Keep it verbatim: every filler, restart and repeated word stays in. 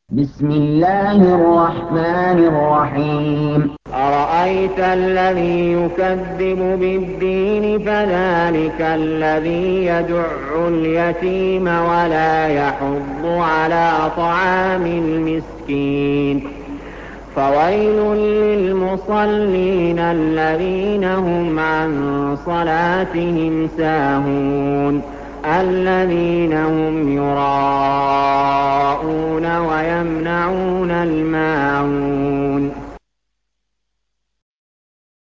بسم الله الرحمن الرحيم أرأيت الذي يكذب بالدين فذلك الذي يدع اليتيم ولا يحض على طعام المسكين فويل للمصلين الذين هم عن صلاتهم ساهون الذين هم يراءون